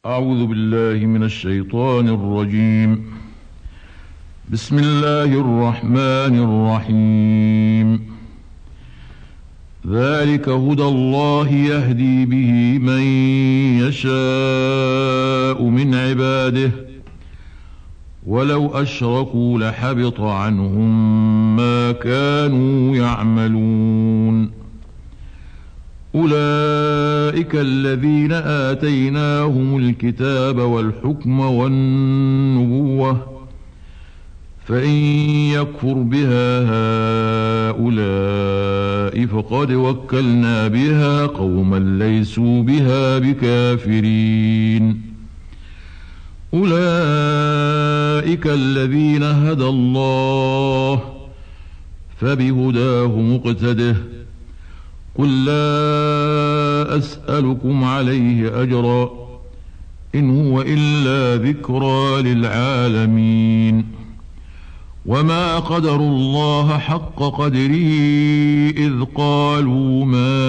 أعوذ بالله من الشيطان الرجيم. بسم الله الرحمن الرحيم. ذلك هدى الله يهدي به من يشاء من عباده ولو أشركوا لحبط عنهم ما كانوا يعملون. أولئك الذين آتيناهم الكتاب والحكم والنبوة فإن يكفر بها هؤلاء فقد وكلنا بها قوما ليسوا بها بكافرين. أولئك الذين هدى الله فبهداه مقتده. قل لا أسألكم عليه أجرا إن هو إلا ذكرى للعالمين. وما قدروا الله حق قدره إذ قالوا ما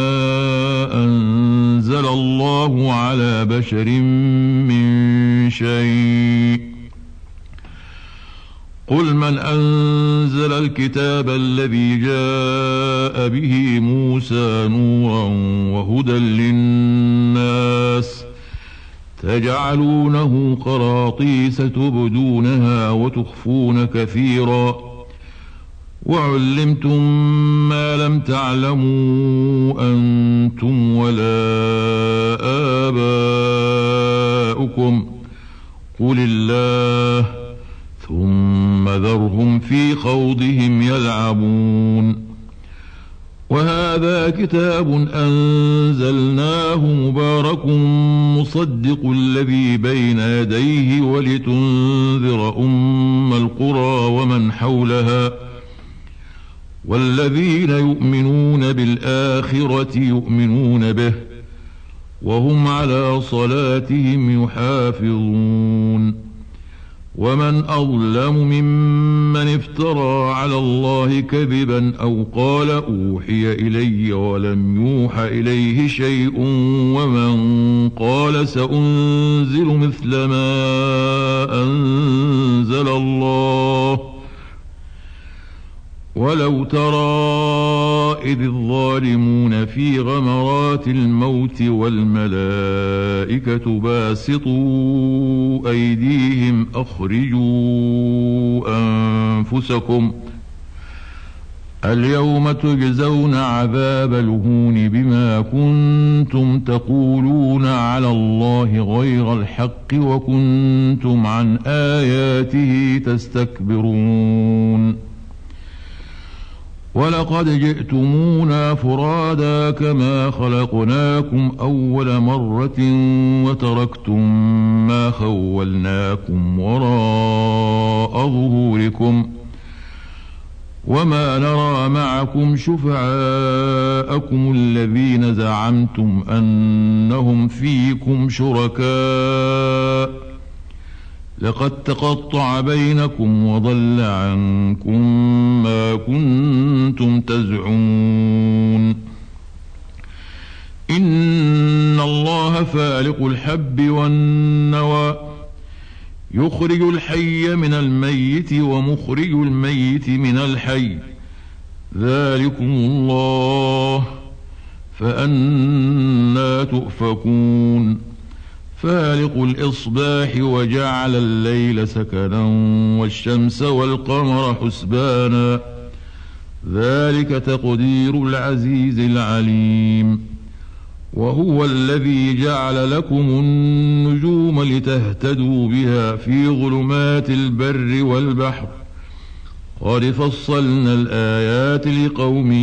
أنزل الله على بشر من شيء. قل من أنزل الكتاب الذي جاء به موسى نورا وهدى للناس تجعلونه قراطيس تبدونها وتخفون كثيرا وعلمتم ما لم تعلموا أنتم ولا آباؤكم قل الله ثم ذرهم في خوضهم يلعبون. وهذا كتاب أنزلناه مبارك مصدق الذي بين يديه ولتنذر أم القرى ومن حولها والذين يؤمنون بالآخرة يؤمنون به وهم على صلاتهم يحافظون. ومن أظلم ممن افترى على الله كذبا أو قال أوحي إلي ولم يوح إليه شيء ومن قال سأنزل مثل ما أنزل الله. ولو ترى إذ الظالمون في غمرات الموت والملائكة باسطوا أيديهم أخرجوا أنفسكم اليوم تجزون عذاب الهون بما كنتم تقولون على الله غير الحق وكنتم عن آياته تستكبرون. ولقد جئتمونا فرادا كما خلقناكم أول مرة وتركتم ما خولناكم وراء ظهوركم وما نرى معكم شفعاءكم الذين زعمتم أنهم فيكم شركاء لقد تقطع بينكم وضل عنكم ما كنتم تزعمون. إن الله فالق الحب والنوى يخرج الحي من الميت ومخرج الميت من الحي ذلكم الله فأنى تؤفكون. فالق الإصباح وجعل الليل سكنا والشمس والقمر حسبانا ذلك تقدير العزيز العليم. وهو الذي جعل لكم النجوم لتهتدوا بها في ظلمات البر والبحر قد فصلنا الآيات لقوم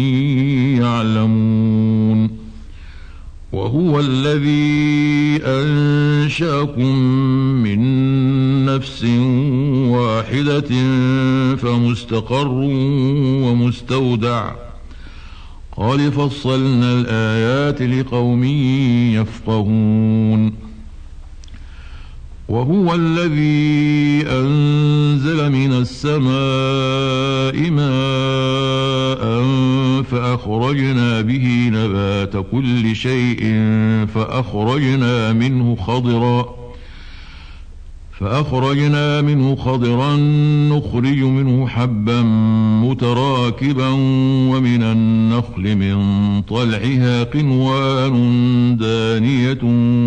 يعلمون. وهو الذي أنشأكم من نفس واحدة فمستقر ومستودع قد فصلنا الآيات لقوم يفقهون. وهو الذي أنزل من السماء ماء فأخرجنا به نبات كل شيء فأخرجنا منه خضرا فأخرجنا منه خضرا نخرج منه حبا متراكبا ومن النخل من طلعها قنوان دانية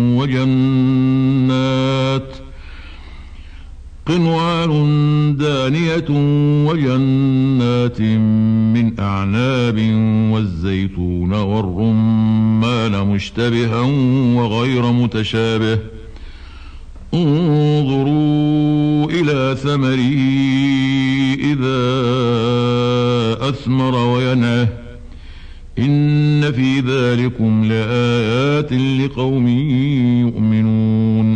وجنات من أعناب والزيتون والرمان مشتبها وغير متشابه انظروا إلى ثمره إذا أثمر وينعه إن في ذلكم لآيات لقوم يؤمنون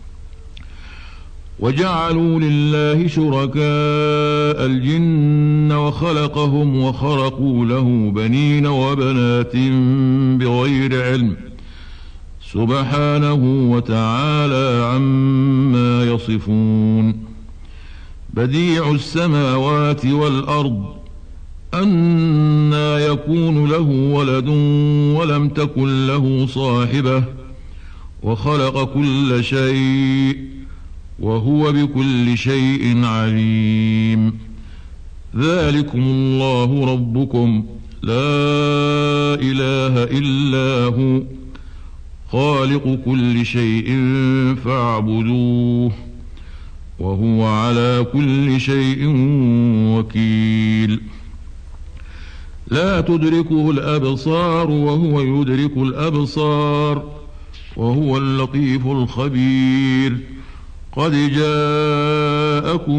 وجعلوا لله شركاء الجن وخلقهم وخرقوا له بنين وبنات بغير علم سبحانه وتعالى عما يصفون بديع السماوات والأرض أنى يكون له ولد ولم تكن له صاحبة وخلق كل شيء وهو بكل شيء عليم ذلكم الله ربكم لا إله إلا هو خالق كل شيء فاعبدوه وهو على كل شيء وكيل لا تدركه الأبصار وهو يدرك الأبصار وهو اللطيف الخبير قد جاءكم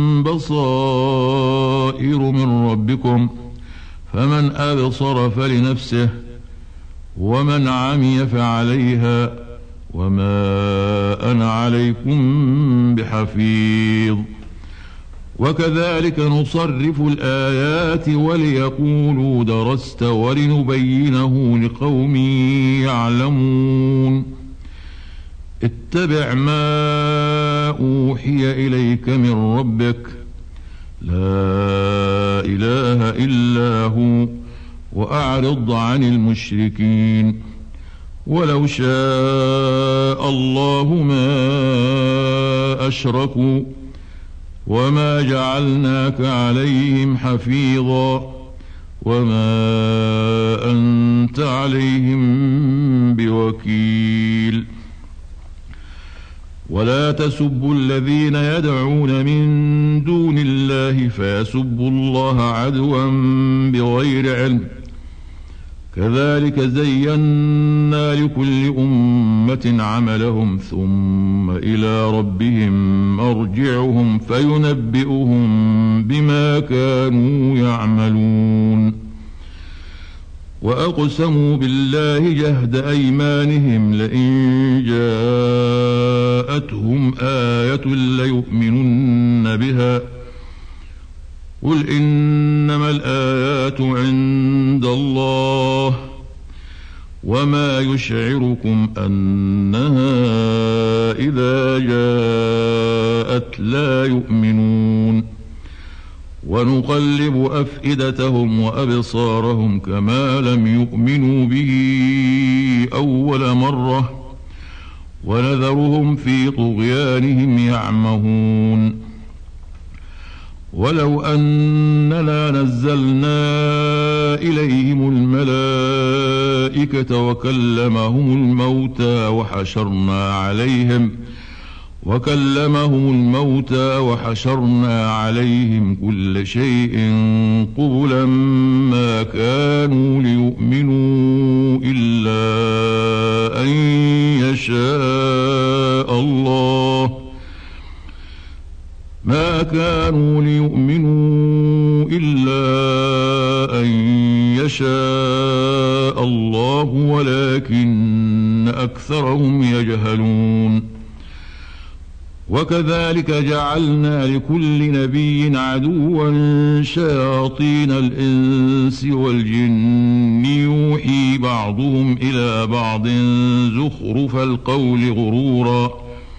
بصائر من ربكم فمن أبصر فلنفسه ومن عمي فعليها وما أنا عليكم بحفيظ وكذلك نصرف الآيات وليقولوا درست ولنبينه لقوم يعلمون اتبع ما أوحي إليك من ربك لا إله إلا هو وأعرض عن المشركين ولو شاء الله ما أشركوا وما جعلناك عليهم حفيظا وما أنت عليهم بوكيل ولا تسبوا الذين يدعون من دون الله فيسبوا الله عدوا بغير علم كذلك زينا لكل أمة عملهم ثم إلى ربهم مرجعهم فينبئهم بما كانوا يعملون وأقسموا بالله جهد أيمانهم لئن جاءتهم آية ليؤمنن بها قل إنما الآيات عند الله وما يشعركم أنها إذا جاءت لا يؤمنون ونقلب أفئدتهم وأبصارهم كما لم يؤمنوا به أول مرة ونذرهم في طغيانهم يعمهون ولو أننا نزلنا إليهم الملائكة وكلمهم الموتى وحشرنا عليهم كل شيء قبلا ما كانوا ليؤمنوا إلا أن يشاء الله ولكن أكثرهم يجهلون وكذلك جعلنا لكل نبي عدوا شياطين الإنس والجن يوحي بعضهم إلى بعض زخرف القول غرورا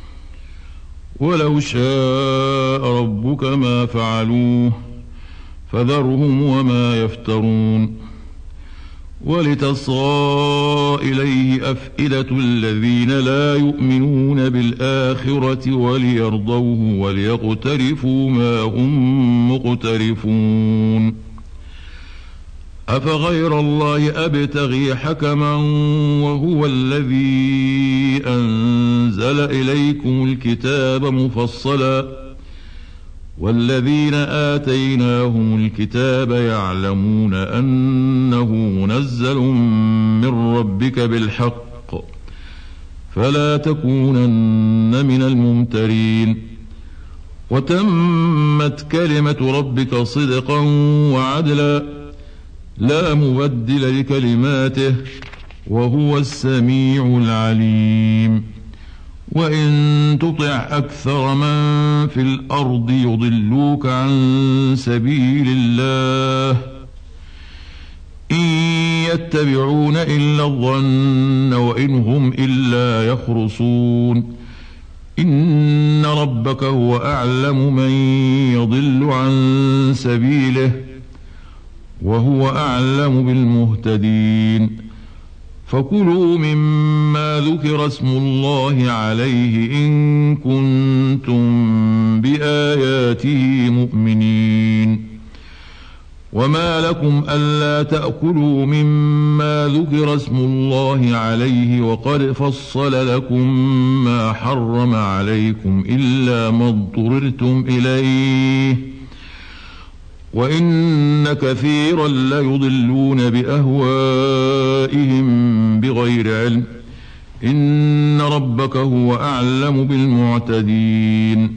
ولو شاء ربك ما فعلوه فذرهم وما يفترون ولتصغى إليه أفئدة الذين لا يؤمنون بالآخرة وليرضوه وليقترفوا ما هم مقترفون أفغير الله أبتغي حكما وهو الذي أنزل إليكم الكتاب مفصلا والذين آتيناهم الكتاب يعلمون أنه منزل من ربك بالحق فلا تكونن من الممترين وتمت كلمة ربك صدقا وعدلا لا مبدل لكلماته وهو السميع العليم وإن تطع أكثر من في الأرض يضلوك عن سبيل الله إن يتبعون إلا الظن وإن هم إلا يخرصون إن ربك هو أعلم من يضل عن سبيله وهو أعلم بالمهتدين فكلوا مما ذكر اسم الله عليه إن كنتم بآياته مؤمنين وما لكم ألا تأكلوا مما ذكر اسم الله عليه وقد فصل لكم ما حرم عليكم إلا ما اضطررتم إليه وإن كثيرا ليضلون بأهوائهم بغير علم إن ربك هو أعلم بالمعتدين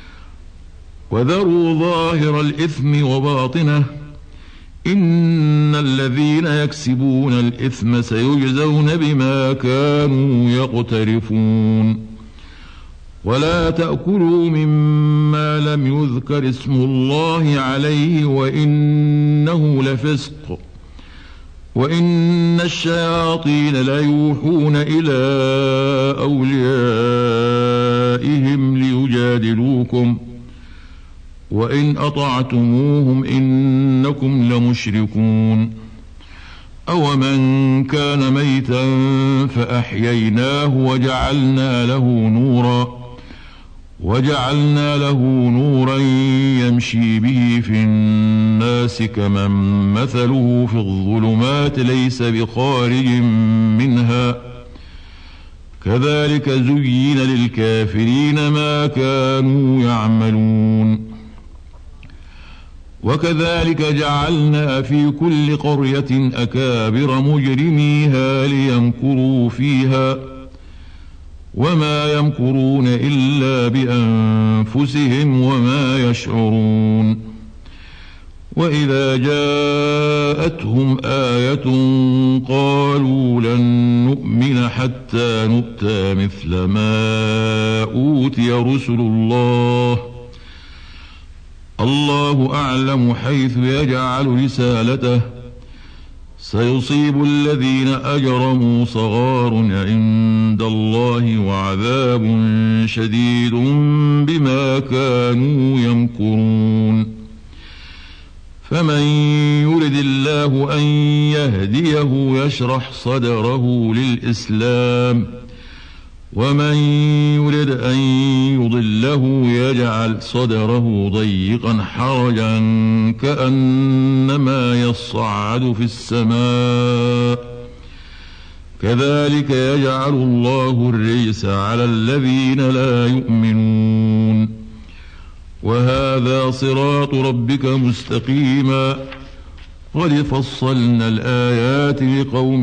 وذروا ظاهر الإثم وباطنه إن الذين يكسبون الإثم سيجزون بما كانوا يقترفون ولا تأكلوا مما لم يذكر اسم الله عليه وإنه لفسق وإن الشياطين ليوحون إلى أوليائهم ليجادلوكم وإن أطعتموهم إنكم لمشركون أومن كان ميتا فأحييناه وجعلنا له نورا يمشي به في الناس كمن مثله في الظلمات ليس بخارج منها كذلك زين للكافرين ما كانوا يعملون وكذلك جعلنا في كل قرية أكابر مجرميها ليمكروا فيها وما يمكرون إلا بأنفسهم وما يشعرون وإذا جاءتهم آية قالوا لن نؤمن حتى نؤتى مثل ما أوتي رسل الله أعلم حيث يجعل رسالته سيصيب الذين أجرموا صغار عند الله وعذاب شديد بما كانوا يمكرون فمن يرد الله أن يهديه يشرح صدره للإسلام ومن يرد أن يضله يجعل صدره ضيقا حرجا كأنما يصعد في السماء كذلك يجعل الله الرجس على الذين لا يؤمنون وهذا صراط ربك مستقيما قد فصلنا الآيات لقوم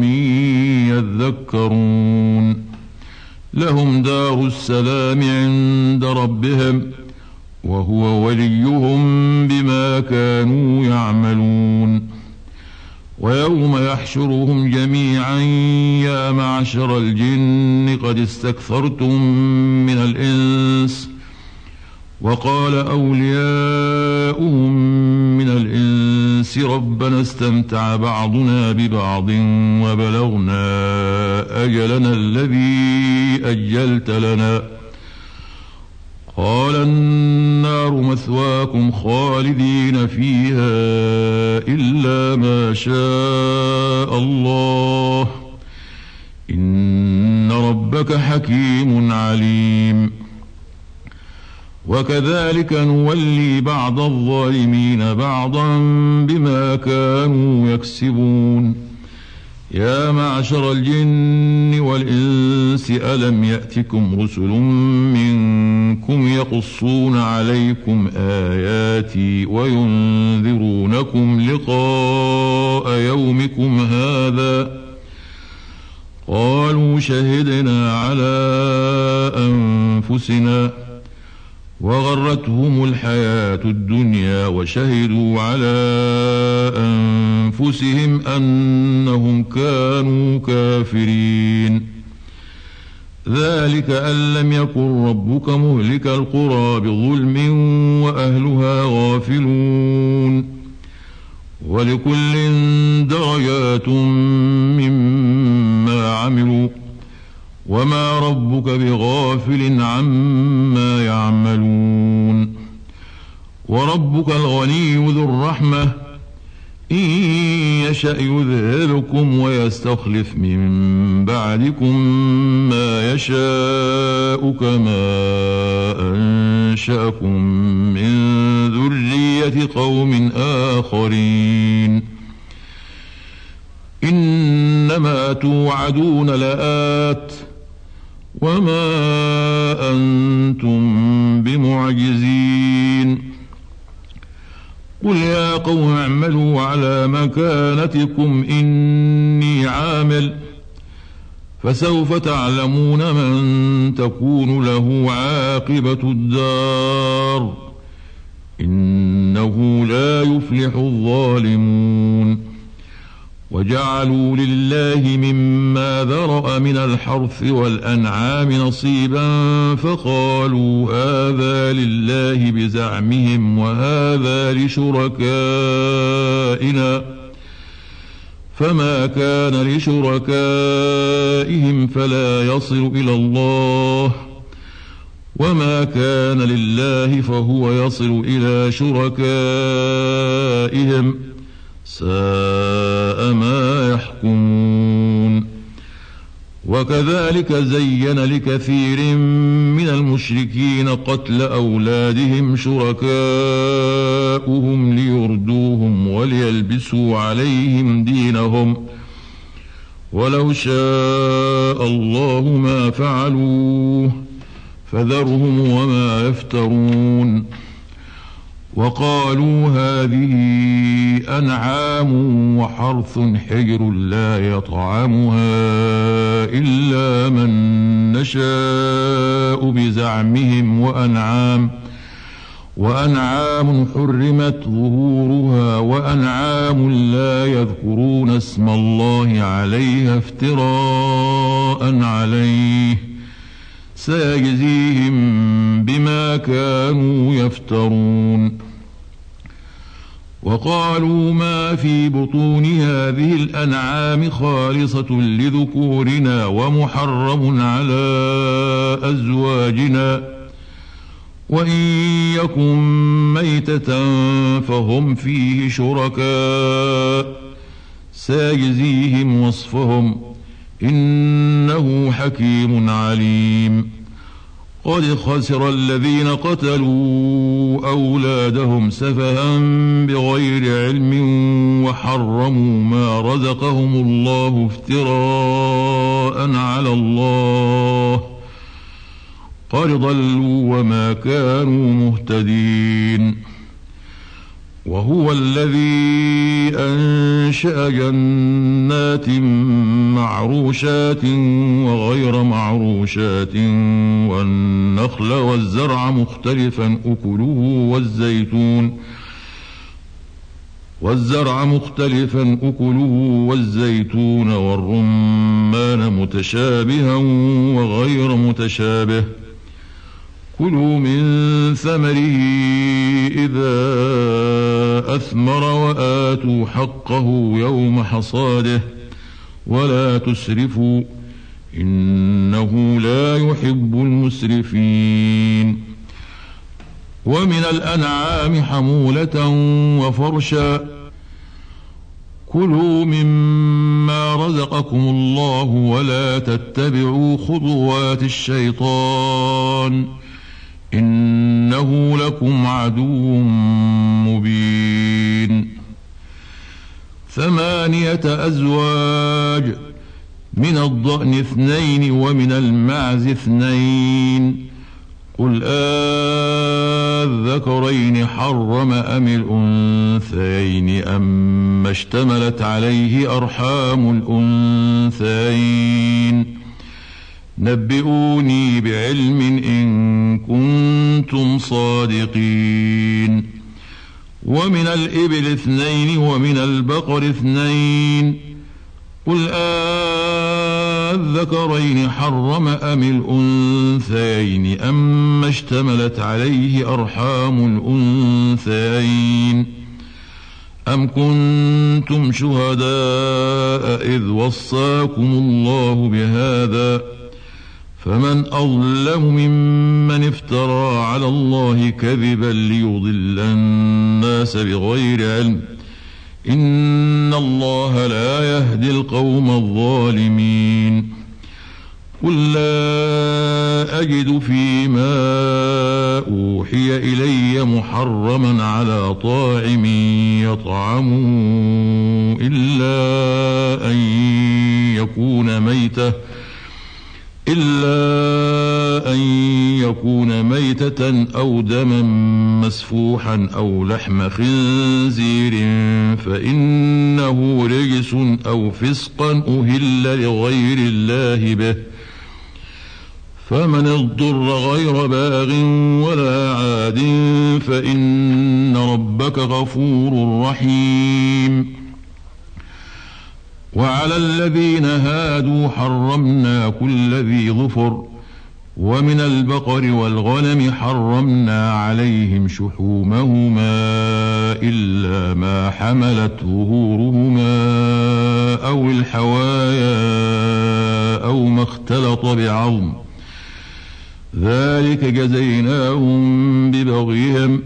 يذكرون لهم دار السلام عند ربهم وهو وليهم بما كانوا يعملون ويوم يحشرهم جميعا يا معشر الجن قد استكثرتم من الإنس وقال أولياؤهم من الإنس ربنا استمتع بعضنا ببعض وبلغنا أجلنا الذي أجلت لنا قال النار مثواكم خالدين فيها إلا ما شاء الله إن ربك حكيم عليم. وكذلك نولي بعض الظالمين بعضا بما كانوا يكسبون. يا معشر الجن والإنس ألم يأتكم رسل منكم يقصون عليكم آياتي وينذرونكم لقاء يومكم هذا؟ قالوا شهدنا على أنفسنا وغرتهم الحياة الدنيا وشهدوا على أنفسهم أنهم كانوا كافرين. ذلك أن لم يكن ربك مهلك القرى بظلم وأهلها غافلون. ولكل درجات مما عملوا وما ربك بغافل عما يعملون. وربك الغني ذو الرحمة إن يشأ يذهبكم ويستخلف من بعدكم ما يشاء كما أنشأكم من ذرية قوم آخرين. إنما توعدون لآت وما أنتم بمعجزين. قل يا قوم اعملوا على مكانتكم إني عامل فسوف تعلمون من تكون له عاقبة الدار إنه لا يفلح الظالمون. وجعلوا لله مما ذرأ من الحرث والأنعام نصيبا فقالوا هذا لله بزعمهم وهذا لشركائنا فما كان لشركائهم فلا يصل إلى الله وما كان لله فهو يصل إلى شركائهم ساء ما يحكمون. وكذلك زين لكثير من المشركين قتل أولادهم شركاؤهم ليردوهم وليلبسوا عليهم دينهم ولو شاء الله ما فعلوه فذرهم وما يفترون. وقالوا هذه أنعام وحرث حجر لا يطعمها إلا من نشاء بزعمهم وأنعام حرمت ظهورها وأنعام لا يذكرون اسم الله عليها افتراء عليه سيجزيهم بما كانوا يفترون. وقالوا ما في بطون هذه الأنعام خالصة لذكورنا ومحرم على أزواجنا وإن يكن ميتة فهم فيه شركاء سيجزيهم وصفهم إنه حكيم عليم. قد خسر الذين قتلوا أولادهم سفها بغير علم وحرموا ما رزقهم الله افتراء على الله قد ضلوا وما كانوا مهتدين. وهو الذي أنشأ جنات معروشات وغير معروشات والنخل والزرع مختلفا أكله والزيتون والرمان متشابها وغير متشابه كلوا من ثمره إذا أثمر وآتوا حقه يوم حصاده ولا تسرفوا إنه لا يحب المسرفين. ومن الأنعام حمولة وفرشا كلوا مما رزقكم الله ولا تتبعوا خطوات الشيطان إنه لكم عدو مبين 8 أزواج من الضأن 2 ومن المعز 2 قل الذكرين حرم أم الأنثيين أما اشتملت عليه أرحام الأنثيين نبئوني بعلم إن كنتم صادقين ومن الإبل 2 ومن البقر 2 قل الذكرين حرم أم الأنثيين أما اشتملت عليه أرحام الأنثيين أم كنتم شهداء إذ وصاكم الله بهذا فمن أظلم ممن افترى على الله كذبا ليضل الناس بغير علم إن الله لا يهدي القوم الظالمين قل لا أجد فيما أوحي إلي محرما على طاعم يطعمه إلا أن يكون ميتة أو دما مسفوحا أو لحم خنزير فإنه رجس أو فسقا أهل لغير الله به فمن اضطر غير باغ ولا عاد فإن ربك غفور رحيم وعلى الذين هادوا حرمنا كل ذي ظفر ومن البقر والغنم حرمنا عليهم شحومهما إلا ما حملت ظهورهما أو الحوايا أو ما اختلط بعظم ذلك جزيناهم ببغيهم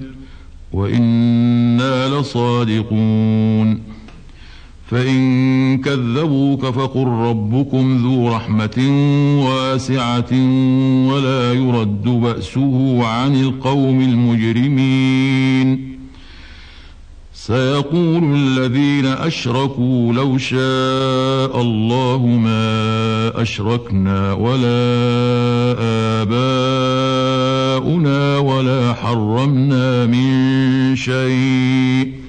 وإنا لصادقون فإن كذبوك فقل ربكم ذو رحمة واسعة ولا يرد بأسه عن القوم المجرمين سيقول الذين أشركوا لو شاء الله ما أشركنا ولا آباؤنا ولا حرمنا من شيء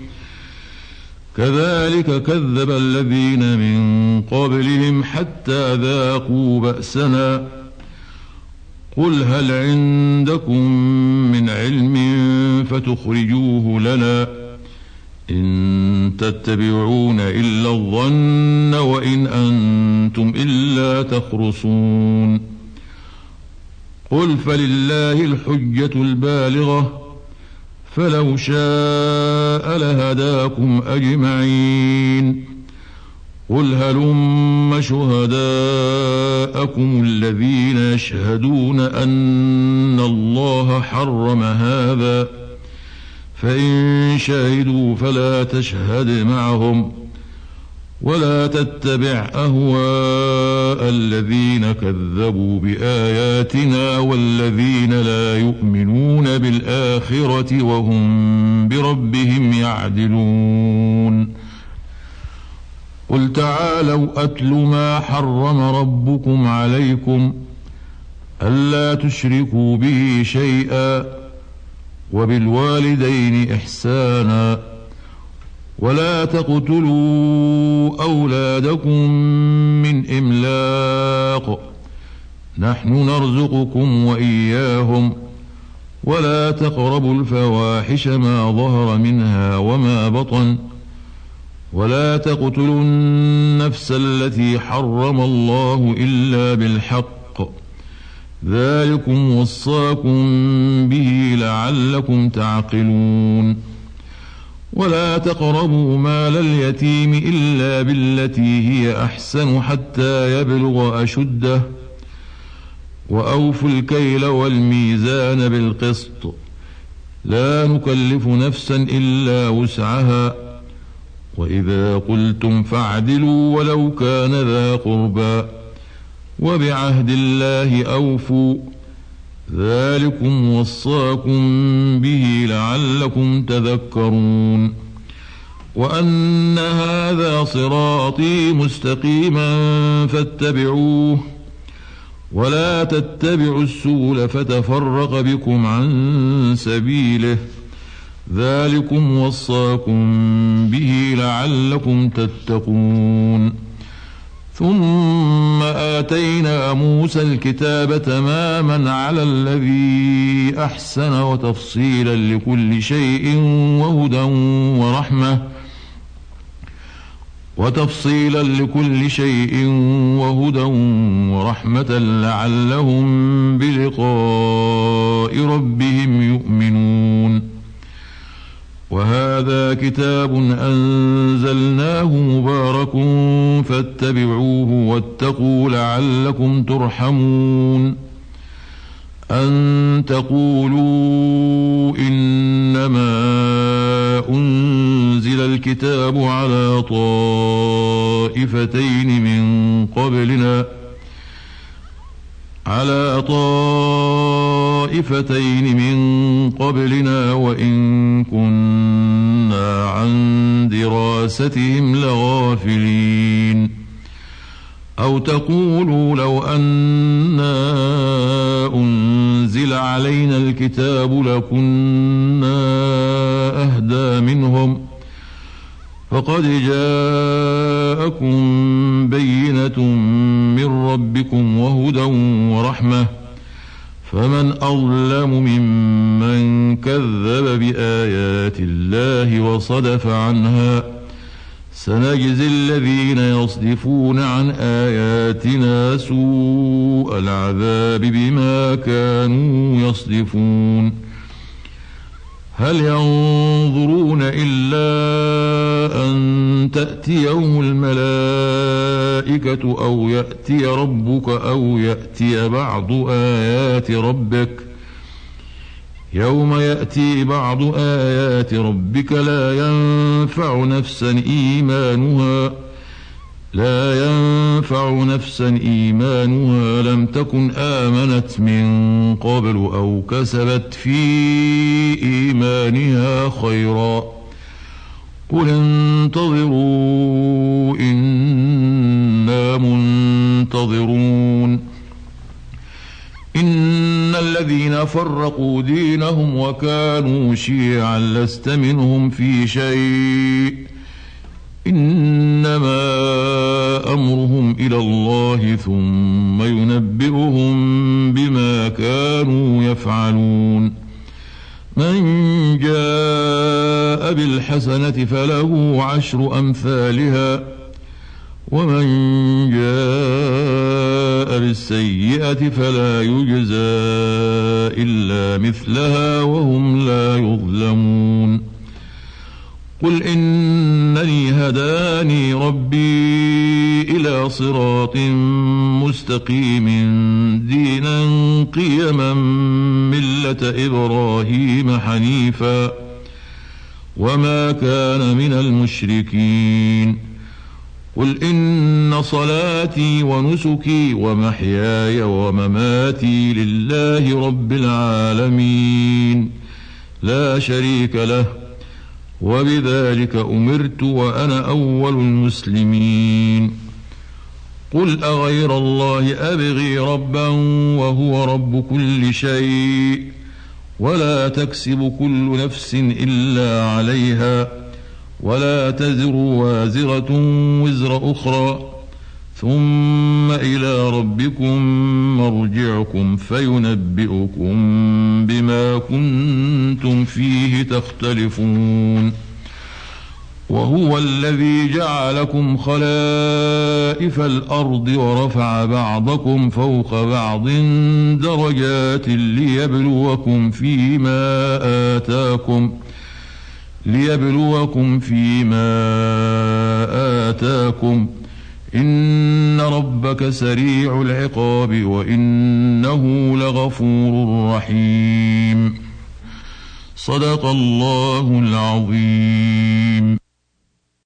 كذلك كذب الذين من قبلهم حتى ذاقوا بأسنا قل هل عندكم من علم فتخرجوه لنا إن تتبعون إلا الظن وإن أنتم إلا تخرصون قل فلله الحجة البالغة فلو شاء لهداكم أجمعين قل هلم شهداءكم الذين يشهدون أن الله حرم هذا فإن شهدوا فلا تشهد معهم ولا تتبع أهواء الذين كذبوا بآياتنا والذين لا يؤمنون بالآخرة وهم بربهم يعدلون قل تعالوا أتل ما حرم ربكم عليكم ألا تشركوا به شيئا وبالوالدين إحسانا ولا تقتلوا أولادكم من إملاق نحن نرزقكم وإياهم ولا تقربوا الفواحش ما ظهر منها وما بطن ولا تقتلوا النفس التي حرم الله إلا بالحق ذلكم وصاكم به لعلكم تعقلون ولا تقربوا مال اليتيم إلا بالتي هي أحسن حتى يبلغ أشده وأوفوا الكيل والميزان بالقسط لا نكلف نفسا إلا وسعها وإذا قلتم فاعدلوا ولو كان ذا قربى وبعهد الله أوفوا ذلكم وصاكم به لعلكم تذكرون وأن هذا صراطي مستقيما فاتبعوه ولا تتبعوا السبل فتفرق بكم عن سبيله ذلكم وصاكم به لعلكم تتقون ثم آتينا موسى الكتاب تماما على الذي أحسن وتفصيلا لكل شيء وهدى ورحمة لعلهم بلقاء ربهم يؤمنون وهذا كتاب أنزلناه مبارك فاتبعوه واتقوا لعلكم ترحمون أن تقولوا إنما أنزل الكتاب على طائفتين من قبلنا وإن كنا عن دراستهم لغافلين أو تقولوا لو أنا أنزل علينا الكتاب لكنا أهدى منهم فقد جاءكم بينة من ربكم وهدى ورحمة فمن أظلم ممن كذب بآيات الله وصدف عنها سنجزي الذين يصدفون عن آياتنا سوء العذاب بما كانوا يصدفون هل ينظرون إلا أن تأتيهم الملائكة أو يأتي ربك أو يأتي بعض آيات ربك يوم يأتي بعض آيات ربك لا ينفع نفسا إيمانها لم تكن آمنت من قبل أو كسبت في إيمانها خيرا قل انتظروا إنا منتظرون إن الذين فرقوا دينهم وكانوا شيعا لست منهم في شيء إنما أمرهم إلى الله ثم ينبئهم بما كانوا يفعلون من جاء بالحسنة فله 10 أمثالها ومن جاء بالسيئة فلا يجزى إلا مثلها وهم لا يظلمون قل إنني هداني ربي إلى صراط مستقيم دينا قيما ملة إبراهيم حنيفا وما كان من المشركين قل إن صلاتي ونسكي ومحياي ومماتي لله رب العالمين لا شريك له وبذلك أمرت وأنا أول المسلمين قل أغير الله أبغي ربا وهو رب كل شيء ولا تكسب كل نفس إلا عليها ولا تزر وازرة وزر أخرى ثم إلى ربكم مرجعكم فينبئكم بما كنتم فيه تختلفون وهو الذي جعلكم خلائف الأرض ورفع بعضكم فوق بعض درجات ليبلوكم فيما آتاكم إن ربك سريع العقاب وإنه لغفور رحيم صدق الله العظيم.